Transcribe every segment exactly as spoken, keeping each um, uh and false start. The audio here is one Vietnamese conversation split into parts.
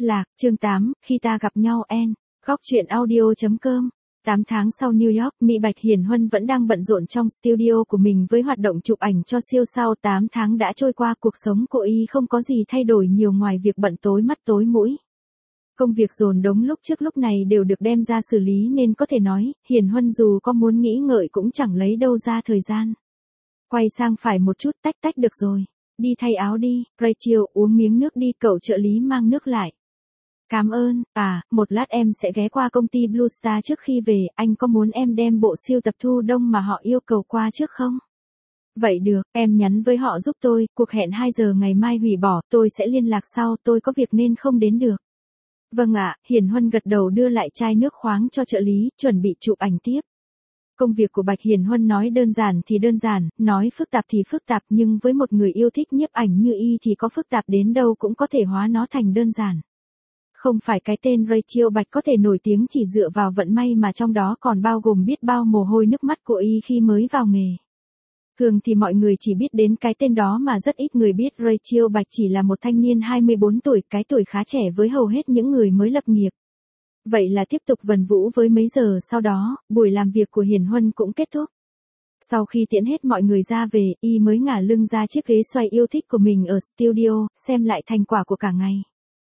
Lạc, chương tám, khi ta gặp nhau N. Góc truyện audio.com. tám tháng sau New York, Mỹ Bạch Hiền Huân vẫn đang bận rộn trong studio của mình với hoạt động chụp ảnh cho siêu sao. tám tháng đã trôi qua, cuộc sống của y không có gì thay đổi nhiều ngoài việc bận tối mắt tối mũi. Công việc dồn đống lúc trước lúc này đều được đem ra xử lý nên có thể nói, Hiền Huân dù có muốn nghĩ ngợi cũng chẳng lấy đâu ra thời gian. Quay sang phải một chút, tách tách được rồi. Đi thay áo đi, Rachel, uống miếng nước đi, cậu trợ lý mang nước lại. Cảm ơn, à, một lát em sẽ ghé qua công ty Blue Star trước khi về, anh có muốn em đem bộ siêu tập thu đông mà họ yêu cầu qua trước không? Vậy được, em nhắn với họ giúp tôi, cuộc hẹn hai giờ ngày mai hủy bỏ, tôi sẽ liên lạc sau, tôi có việc nên không đến được. Vâng ạ, Hiền Huân gật đầu đưa lại chai nước khoáng cho trợ lý, chuẩn bị chụp ảnh tiếp. Công việc của Bạch Hiền Huân nói đơn giản thì đơn giản, nói phức tạp thì phức tạp, nhưng với một người yêu thích nhiếp ảnh như y thì có phức tạp đến đâu cũng có thể hóa nó thành đơn giản. Không phải cái tên Rachel Bạch có thể nổi tiếng chỉ dựa vào vận may mà trong đó còn bao gồm biết bao mồ hôi nước mắt của y khi mới vào nghề. Thường thì mọi người chỉ biết đến cái tên đó mà rất ít người biết Rachel Bạch chỉ là một thanh niên hai mươi bốn tuổi, cái tuổi khá trẻ với hầu hết những người mới lập nghiệp. Vậy là tiếp tục vần vũ với mấy giờ sau đó, buổi làm việc của Hiền Huân cũng kết thúc. Sau khi tiễn hết mọi người ra về, y mới ngả lưng ra chiếc ghế xoay yêu thích của mình ở studio, xem lại thành quả của cả ngày.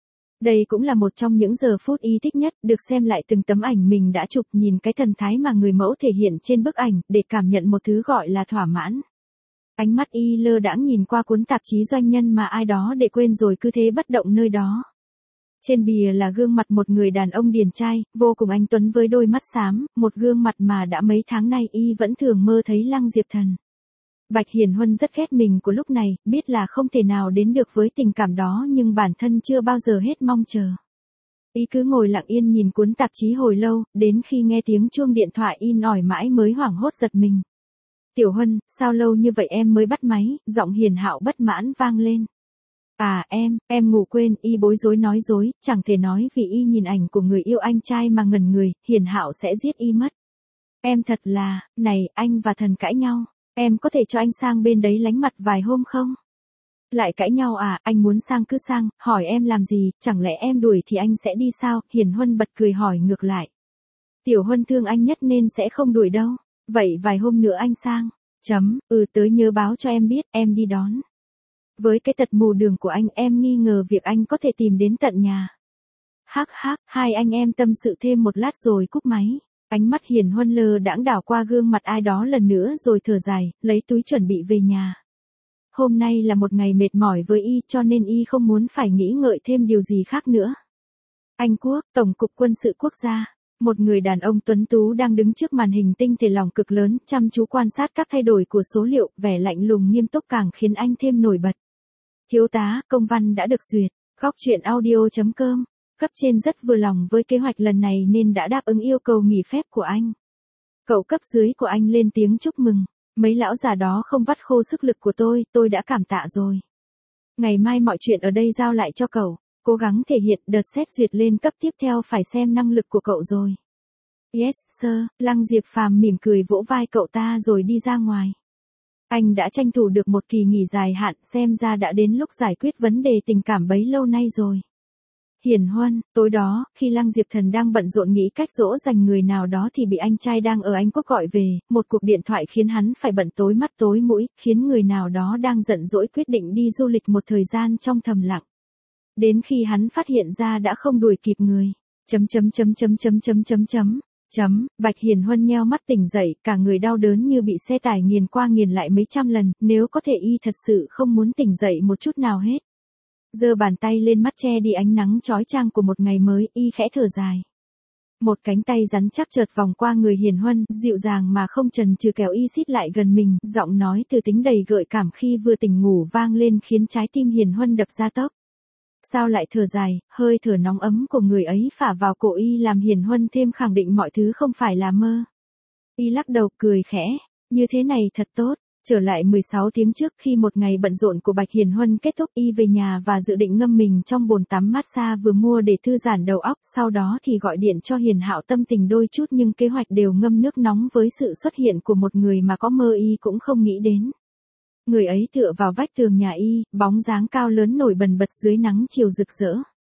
Đây cũng là một trong những giờ phút y thích nhất, được xem lại từng tấm ảnh mình đã chụp, nhìn cái thần thái mà người mẫu thể hiện trên bức ảnh, để cảm nhận một thứ gọi là thỏa mãn. Ánh mắt y lơ đãng nhìn qua cuốn tạp chí doanh nhân mà ai đó để quên rồi cứ thế bất động nơi đó. Trên bìa là gương mặt một người đàn ông điển trai, vô cùng anh tuấn với đôi mắt xám, một gương mặt mà đã mấy tháng nay y vẫn thường mơ thấy Lăng Diệp Thần. Bạch Hiền Huân rất ghét mình của lúc này, biết là không thể nào đến được với tình cảm đó nhưng bản thân chưa bao giờ hết mong chờ. Y cứ ngồi lặng yên nhìn cuốn tạp chí hồi lâu, đến khi nghe tiếng chuông điện thoại in ỏi mãi mới hoảng hốt giật mình. Tiểu Huân, sao lâu như vậy em mới bắt máy, giọng Hiền Hạo bất mãn vang lên. À em, em ngủ quên, y bối rối nói dối, chẳng thể nói vì y nhìn ảnh của người yêu anh trai mà ngẩn người, Hiền Hạo sẽ giết y mất. Em thật là, này, anh và Thần cãi nhau, em có thể cho anh sang bên đấy lánh mặt vài hôm không? Lại cãi nhau à, anh muốn sang cứ sang, hỏi em làm gì, chẳng lẽ em đuổi thì anh sẽ đi sao? Hiền Huân bật cười hỏi ngược lại. Tiểu Huân thương anh nhất nên sẽ không đuổi đâu, vậy vài hôm nữa anh sang, chấm, ừ tới nhớ báo cho em biết, em đi đón. Với cái tật mù đường của anh em nghi ngờ việc anh có thể tìm đến tận nhà. Hắc hắc, hai anh em tâm sự thêm một lát rồi cúp máy. Ánh mắt Hiền Huân lờ đãng đảo qua gương mặt ai đó lần nữa rồi thở dài, lấy túi chuẩn bị về nhà. Hôm nay là một ngày mệt mỏi với y cho nên y không muốn phải nghĩ ngợi thêm điều gì khác nữa. Anh Quốc, Tổng cục Quân sự Quốc gia. Một người đàn ông tuấn tú đang đứng trước màn hình tinh thể lỏng cực lớn, chăm chú quan sát các thay đổi của số liệu, vẻ lạnh lùng nghiêm túc càng khiến anh thêm nổi bật. Thiếu tá, công văn đã được duyệt. Góc truyện audio.com. Cấp trên rất vừa lòng với kế hoạch lần này nên đã đáp ứng yêu cầu nghỉ phép của anh. Cậu cấp dưới của anh lên tiếng chúc mừng. Mấy lão già đó không vắt khô sức lực của tôi, tôi đã cảm tạ rồi. Ngày mai mọi chuyện ở đây giao lại cho cậu. Cố gắng thể hiện, đợt xét duyệt lên cấp tiếp theo phải xem năng lực của cậu rồi. Yes, sir, Lăng Diệp Phàm mỉm cười vỗ vai cậu ta rồi đi ra ngoài. Anh đã tranh thủ được một kỳ nghỉ dài hạn, xem ra đã đến lúc giải quyết vấn đề tình cảm bấy lâu nay rồi. Hiền Huân, tối đó, khi Lăng Diệp Thần đang bận rộn nghĩ cách dỗ dành người nào đó thì bị anh trai đang ở Anh Quốc gọi về, một cuộc điện thoại khiến hắn phải bận tối mắt tối mũi, khiến người nào đó đang giận dỗi quyết định đi du lịch một thời gian trong thầm lặng. Đến khi hắn phát hiện ra đã không đuổi kịp người. Chấm chấm chấm chấm chấm chấm chấm chấm. Chấm, Bạch Hiền Huân nheo mắt tỉnh dậy, cả người đau đớn như bị xe tải nghiền qua nghiền lại mấy trăm lần, nếu có thể y thật sự không muốn tỉnh dậy một chút nào hết. Giơ bàn tay lên mắt che đi ánh nắng chói chang của một ngày mới, y khẽ thở dài. Một cánh tay rắn chắc chợt vòng qua người Hiền Huân, dịu dàng mà không chần chừ kéo y xít lại gần mình, giọng nói từ tính đầy gợi cảm khi vừa tỉnh ngủ vang lên khiến trái tim Hiền Huân đập ra tốc. Sao lại thở dài, hơi thở nóng ấm của người ấy phả vào cổ y làm Hiền Huân thêm khẳng định mọi thứ không phải là mơ. Y lắc đầu cười khẽ, như thế này thật tốt. Trở lại mười sáu tiếng trước khi một ngày bận rộn của Bạch Hiền Huân kết thúc, y về nhà và dự định ngâm mình trong bồn tắm massage vừa mua để thư giãn đầu óc, sau đó thì gọi điện cho Hiền Hạo tâm tình đôi chút nhưng kế hoạch đều ngâm nước nóng với sự xuất hiện của một người mà có mơ y cũng không nghĩ đến. Người ấy tựa vào vách tường nhà y, bóng dáng cao lớn nổi bần bật dưới nắng chiều rực rỡ.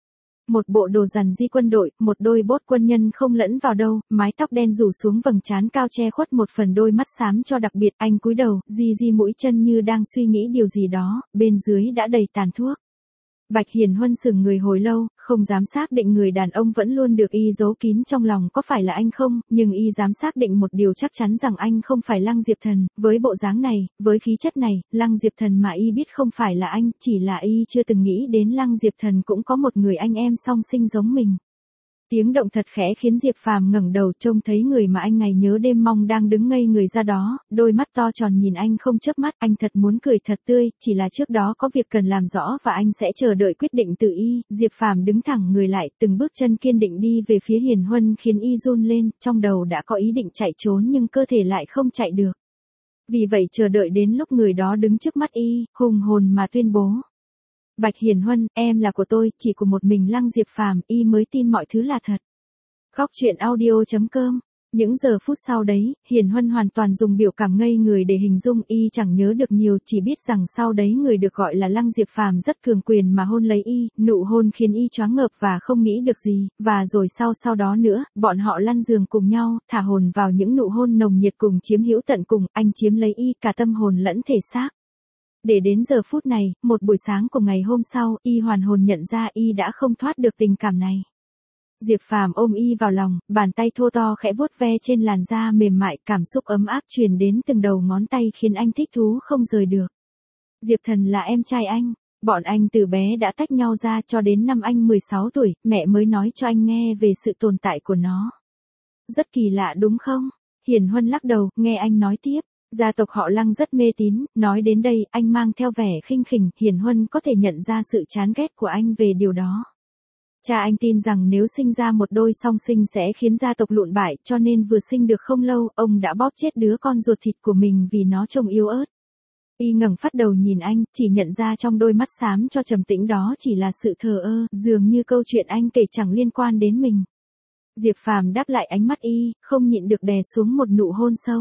Một bộ đồ rằn di quân đội, một đôi bốt quân nhân không lẫn vào đâu, mái tóc đen rủ xuống vầng trán cao che khuất một phần đôi mắt xám cho đặc biệt, anh cúi đầu, di di mũi chân như đang suy nghĩ điều gì đó, bên dưới đã đầy tàn thuốc. Bạch Hiền Huân sững người hồi lâu, không dám xác định người đàn ông vẫn luôn được y giấu kín trong lòng có phải là anh không, nhưng y dám xác định một điều chắc chắn rằng anh không phải Lăng Diệp Thần, với bộ dáng này, với khí chất này, Lăng Diệp Thần mà y biết không phải là anh, chỉ là y chưa từng nghĩ đến Lăng Diệp Thần cũng có một người anh em song sinh giống mình. Tiếng động thật khẽ khiến Diệp Phàm ngẩng đầu trông thấy người mà anh ngày nhớ đêm mong đang đứng ngây người ra đó, đôi mắt to tròn nhìn anh không chớp mắt, anh thật muốn cười thật tươi, chỉ là trước đó có việc cần làm rõ và anh sẽ chờ đợi quyết định từ y. Diệp Phàm đứng thẳng người lại, từng bước chân kiên định đi về phía Hiền Huân khiến y run lên, trong đầu đã có ý định chạy trốn nhưng cơ thể lại không chạy được. Vì vậy chờ đợi đến lúc người đó đứng trước mắt y, hùng hồn mà tuyên bố. Bạch Hiền Huân, em là của tôi, chỉ của một mình Lăng Diệp Phàm, y mới tin mọi thứ là thật. Góc truyện audio chấm com. Những giờ phút sau đấy, Hiền Huân hoàn toàn dùng biểu cảm ngây người để hình dung, y chẳng nhớ được nhiều, chỉ biết rằng sau đấy người được gọi là Lăng Diệp Phàm rất cường quyền mà hôn lấy y, nụ hôn khiến y choáng ngợp và không nghĩ được gì, và rồi sau sau đó nữa, bọn họ lăn giường cùng nhau, thả hồn vào những nụ hôn nồng nhiệt cùng chiếm hữu tận cùng, anh chiếm lấy y cả tâm hồn lẫn thể xác. Để đến giờ phút này, một buổi sáng của ngày hôm sau, y hoàn hồn nhận ra y đã không thoát được tình cảm này. Diệp Phàm ôm y vào lòng, bàn tay thô to khẽ vuốt ve trên làn da mềm mại, cảm xúc ấm áp truyền đến từng đầu ngón tay khiến anh thích thú không rời được. Diệp Thần là em trai anh, bọn anh từ bé đã tách nhau ra cho đến năm anh mười sáu tuổi, mẹ mới nói cho anh nghe về sự tồn tại của nó. Rất kỳ lạ đúng không? Hiền Huân lắc đầu, nghe anh nói tiếp. Gia tộc họ Lăng rất mê tín, nói đến đây, anh mang theo vẻ khinh khỉnh, Hiền Huân có thể nhận ra sự chán ghét của anh về điều đó. Cha anh tin rằng nếu sinh ra một đôi song sinh sẽ khiến gia tộc lụn bại, cho nên vừa sinh được không lâu, ông đã bóp chết đứa con ruột thịt của mình vì nó trông yếu ớt. Y ngẩng phát đầu nhìn anh, chỉ nhận ra trong đôi mắt xám cho trầm tĩnh đó chỉ là sự thờ ơ, dường như câu chuyện anh kể chẳng liên quan đến mình. Diệp Phàm đáp lại ánh mắt y, không nhịn được đè xuống một nụ hôn sâu.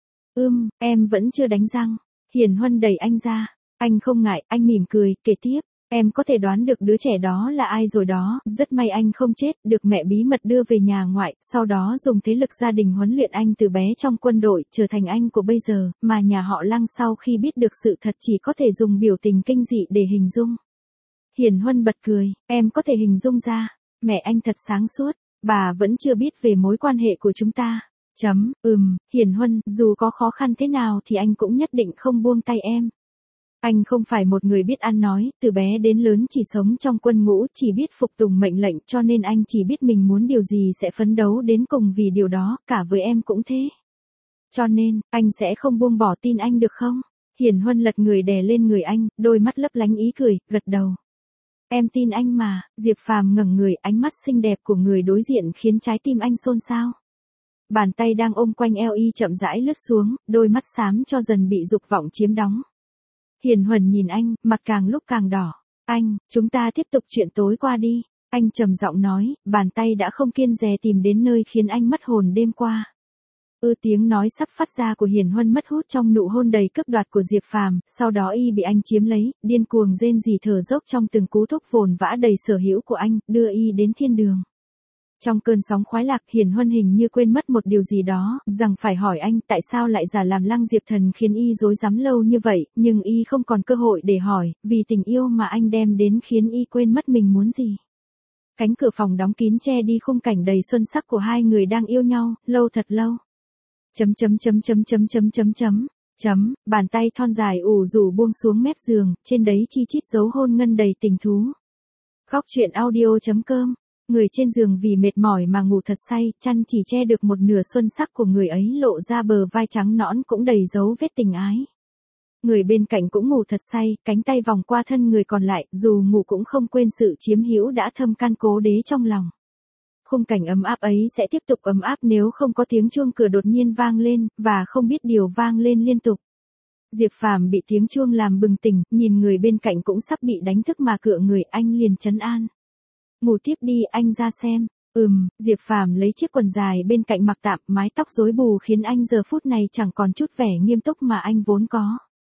Ưm, em vẫn chưa đánh răng. Hiền Huân đẩy anh ra. Anh không ngại, anh mỉm cười, kể tiếp. Em có thể đoán được đứa trẻ đó là ai rồi đó, rất may anh không chết, được mẹ bí mật đưa về nhà ngoại, sau đó dùng thế lực gia đình huấn luyện anh từ bé trong quân đội, trở thành anh của bây giờ, mà nhà họ Lăng sau khi biết được sự thật chỉ có thể dùng biểu tình kinh dị để hình dung. Hiền Huân bật cười, em có thể hình dung ra, mẹ anh thật sáng suốt, bà vẫn chưa biết về mối quan hệ của chúng ta. Chấm, ừm, Hiền Huân, dù có khó khăn thế nào thì anh cũng nhất định không buông tay em. Anh không phải một người biết ăn nói, từ bé đến lớn chỉ sống trong quân ngũ, chỉ biết phục tùng mệnh lệnh cho nên anh chỉ biết mình muốn điều gì sẽ phấn đấu đến cùng vì điều đó, cả với em cũng thế. Cho nên, anh sẽ không buông bỏ tin anh được không? Hiền Huân lật người đè lên người anh, đôi mắt lấp lánh ý cười, gật đầu. Em tin anh mà, Diệp Phàm ngẩng người, ánh mắt xinh đẹp của người đối diện khiến trái tim anh xôn xao. Bàn tay đang ôm quanh eo y chậm rãi lướt xuống, đôi mắt xám cho dần bị dục vọng chiếm đóng. Hiền Huân nhìn anh, mặt càng lúc càng đỏ. Anh, chúng ta tiếp tục chuyện tối qua đi. Anh trầm giọng nói, bàn tay đã không kiêng dè tìm đến nơi khiến anh mất hồn đêm qua. Ư tiếng nói sắp phát ra của Hiền Huân mất hút trong nụ hôn đầy cướp đoạt của Diệp Phàm, sau đó y bị anh chiếm lấy, điên cuồng rên rỉ thở dốc trong từng cú thúc vồn vã đầy sở hữu của anh, đưa y đến thiên đường. Trong cơn sóng khoái lạc, Hiền Huân hình như quên mất một điều gì đó, rằng phải hỏi anh tại sao lại giả làm Lăng Diệp Thần khiến y rối rắm lâu như vậy, nhưng y không còn cơ hội để hỏi, vì tình yêu mà anh đem đến khiến y quên mất mình muốn gì. Cánh cửa phòng đóng kín che đi khung cảnh đầy xuân sắc của hai người đang yêu nhau, lâu thật lâu. Chấm chấm chấm chấm chấm chấm chấm chấm, chấm, bàn tay thon dài ủ rủ buông xuống mép giường, trên đấy chi chít dấu hôn ngân đầy tình thú. Góc truyện audio chấm com. Người trên giường vì mệt mỏi mà ngủ thật say, chăn chỉ che được một nửa xuân sắc của người ấy lộ ra bờ vai trắng nõn cũng đầy dấu vết tình ái. Người bên cạnh cũng ngủ thật say, cánh tay vòng qua thân người còn lại, dù ngủ cũng không quên sự chiếm hữu đã thâm căn cố đế trong lòng. Khung cảnh ấm áp ấy sẽ tiếp tục ấm áp nếu không có tiếng chuông cửa đột nhiên vang lên, và không biết điều vang lên liên tục. Diệp Phàm bị tiếng chuông làm bừng tỉnh, nhìn người bên cạnh cũng sắp bị đánh thức mà cựa người, anh liền trấn an. Ngủ tiếp đi, anh ra xem. Ừm, Diệp Phàm lấy chiếc quần dài bên cạnh mặc tạm, mái tóc rối bù khiến anh giờ phút này chẳng còn chút vẻ nghiêm túc mà anh vốn có.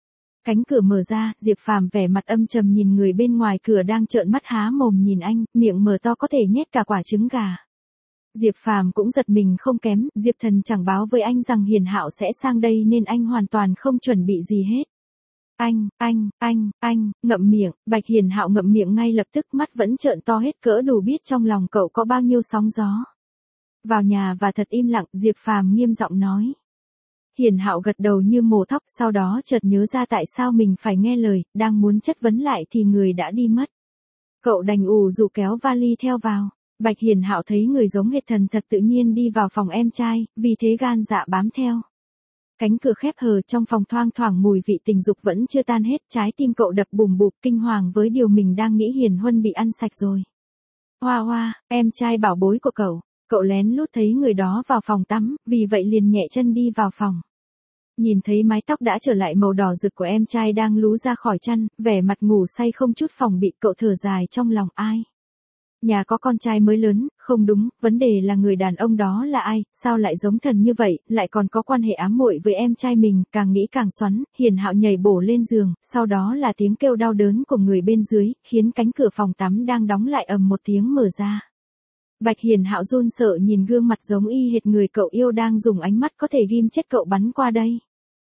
Cánh cửa mở ra, Diệp Phàm vẻ mặt âm trầm nhìn người bên ngoài cửa đang trợn mắt há mồm nhìn anh, miệng mở to có thể nhét cả quả trứng gà. Diệp Phàm cũng giật mình không kém, Diệp Thần chẳng báo với anh rằng Hiền Hạo sẽ sang đây nên anh hoàn toàn không chuẩn bị gì hết. Anh, anh, anh, anh, ngậm miệng, Bạch Hiền Hạo ngậm miệng ngay lập tức, mắt vẫn trợn to hết cỡ đủ biết trong lòng cậu có bao nhiêu sóng gió. Vào nhà và thật im lặng, Diệp Phàm nghiêm giọng nói. Hiền Hạo gật đầu như mổ thóc, sau đó chợt nhớ ra tại sao mình phải nghe lời, đang muốn chất vấn lại thì người đã đi mất. Cậu đành ù rũ kéo vali theo vào. Bạch Hiền Hạo thấy người giống hệt thần thật tự nhiên đi vào phòng em trai, vì thế gan dạ bám theo. Cánh cửa khép hờ, trong phòng thoang thoảng mùi vị tình dục vẫn chưa tan hết, trái tim cậu đập bùm bụp kinh hoàng với điều mình đang nghĩ Hiền Huân bị ăn sạch rồi. Hoa hoa, em trai bảo bối của cậu, cậu lén lút thấy người đó vào phòng tắm, vì vậy liền nhẹ chân đi vào phòng. Nhìn thấy mái tóc đã trở lại màu đỏ rực của em trai đang lú ra khỏi chăn, vẻ mặt ngủ say không chút phòng bị, cậu thở dài trong lòng. Ai? Nhà có con trai mới lớn, không đúng, vấn đề là người đàn ông đó là ai, sao lại giống thần như vậy, lại còn có quan hệ ám muội với em trai mình, càng nghĩ càng xoắn, Hiền Hạo nhảy bổ lên giường, sau đó là tiếng kêu đau đớn của người bên dưới, khiến cánh cửa phòng tắm đang đóng lại ầm một tiếng mở ra. Bạch Hiền Hạo run sợ nhìn gương mặt giống y hệt người cậu yêu đang dùng ánh mắt có thể ghim chết cậu bắn qua đây.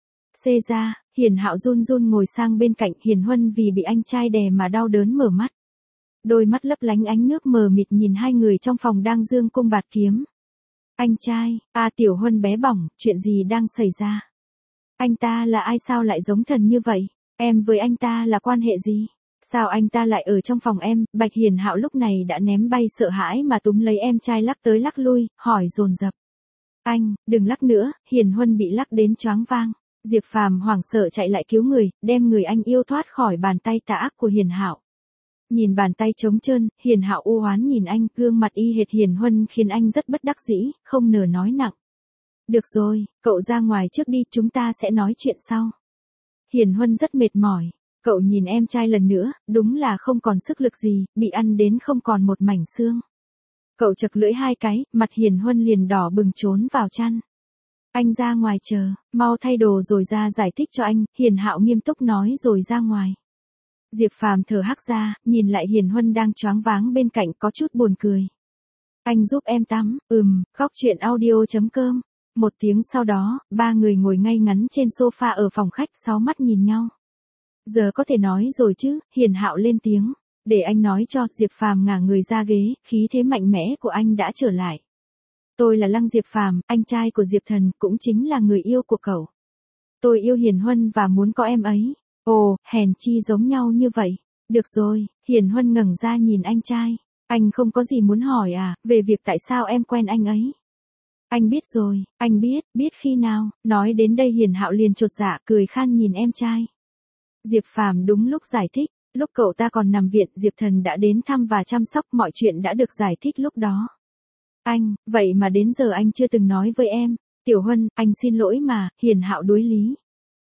Xê ra, Hiền Hạo run run ngồi sang bên cạnh Hiền Huân vì bị anh trai đè mà đau đớn mở mắt. Đôi mắt lấp lánh ánh nước mờ mịt nhìn hai người trong phòng đang giương cung bạt kiếm. Anh trai, à Tiểu Huân bé bỏng, chuyện gì đang xảy ra? Anh ta là ai sao lại giống thần như vậy? Em với anh ta là quan hệ gì? Sao anh ta lại ở trong phòng em? Bạch Hiền Hạo lúc này đã ném bay sợ hãi mà túm lấy em trai lắc tới lắc lui, hỏi dồn dập. Anh, đừng lắc nữa, Hiền Huân bị lắc đến choáng vang. Diệp Phàm hoảng sợ chạy lại cứu người, đem người anh yêu thoát khỏi bàn tay tà ác của Hiền Hạo. Nhìn bàn tay trống trơn, Hiền Hạo u oán nhìn anh, gương mặt y hệt Hiền Huân khiến anh rất bất đắc dĩ, không nỡ nói nặng. Được rồi, cậu ra ngoài trước đi, chúng ta sẽ nói chuyện sau. Hiền Huân rất mệt mỏi, cậu nhìn em trai lần nữa, đúng là không còn sức lực gì, bị ăn đến không còn một mảnh xương. Cậu chật lưỡi hai cái, mặt Hiền Huân liền đỏ bừng trốn vào chăn. Anh ra ngoài chờ, mau thay đồ rồi ra giải thích cho anh, Hiền Hạo nghiêm túc nói rồi ra ngoài. Diệp Phàm thở hắt ra, nhìn lại Hiền Huân đang choáng váng bên cạnh có chút buồn cười. Anh giúp em tắm, ừm, khóc chuyện audio chấm com. Một tiếng sau đó, ba người ngồi ngay ngắn trên sofa ở phòng khách sáu mắt nhìn nhau. Giờ có thể nói rồi chứ, Hiền Hạo lên tiếng. Để anh nói cho, Diệp Phàm ngả người ra ghế, khí thế mạnh mẽ của anh đã trở lại. Tôi là Lăng Diệp Phàm, anh trai của Diệp Thần, cũng chính là người yêu của cậu. Tôi yêu Hiền Huân và muốn có em ấy. Ồ, hèn chi giống nhau như vậy. Được rồi, Hiền Huân ngẩng ra nhìn anh trai. Anh không có gì muốn hỏi à, về việc tại sao em quen anh ấy. Anh biết rồi, anh biết, biết khi nào. Nói đến đây Hiền Hạo liền chột dạ cười khan nhìn em trai. Diệp Phàm đúng lúc giải thích, lúc cậu ta còn nằm viện Diệp Thần đã đến thăm và chăm sóc, mọi chuyện đã được giải thích lúc đó. Anh, vậy mà đến giờ anh chưa từng nói với em. Tiểu Huân, anh xin lỗi mà, Hiền Hạo đối lý.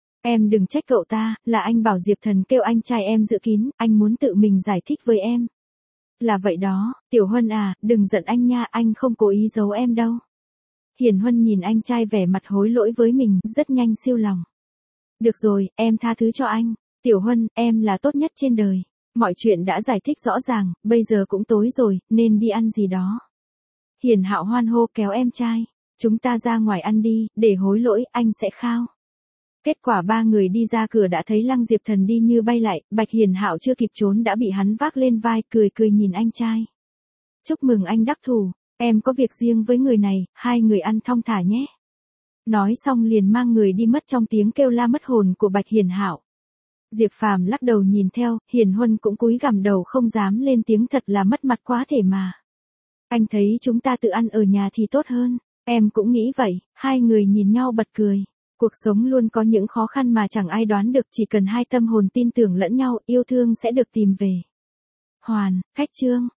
Em đừng trách cậu ta, là anh bảo Diệp Thần kêu anh trai em giữ kín, anh muốn tự mình giải thích với em. Là vậy đó, Tiểu Huân à, đừng giận anh nha, anh không cố ý giấu em đâu. Hiền Huân nhìn anh trai vẻ mặt hối lỗi với mình, rất nhanh siêu lòng. Được rồi, em tha thứ cho anh. Tiểu Huân, em là tốt nhất trên đời. Mọi chuyện đã giải thích rõ ràng, bây giờ cũng tối rồi, nên đi ăn gì đó. Hiền Hạo hoan hô kéo em trai. Chúng ta ra ngoài ăn đi, để hối lỗi, anh sẽ khao. Kết quả ba người đi ra cửa đã thấy Lăng Diệp Thần đi như bay lại, Bạch Hiền Hạo chưa kịp trốn đã bị hắn vác lên vai, cười cười nhìn anh trai. Chúc mừng anh đắc thủ, em có việc riêng với người này, hai người ăn thong thả nhé. Nói xong liền mang người đi mất trong tiếng kêu la mất hồn của Bạch Hiền Hạo. Diệp Phàm lắc đầu nhìn theo, Hiền Huân cũng cúi gằm đầu không dám lên tiếng, thật là mất mặt quá thể mà. Anh thấy chúng ta tự ăn ở nhà thì tốt hơn, em cũng nghĩ vậy, hai người nhìn nhau bật cười. Cuộc sống luôn có những khó khăn mà chẳng ai đoán được, chỉ cần hai tâm hồn tin tưởng lẫn nhau, yêu thương sẽ được tìm về. Hoàn, khách chương.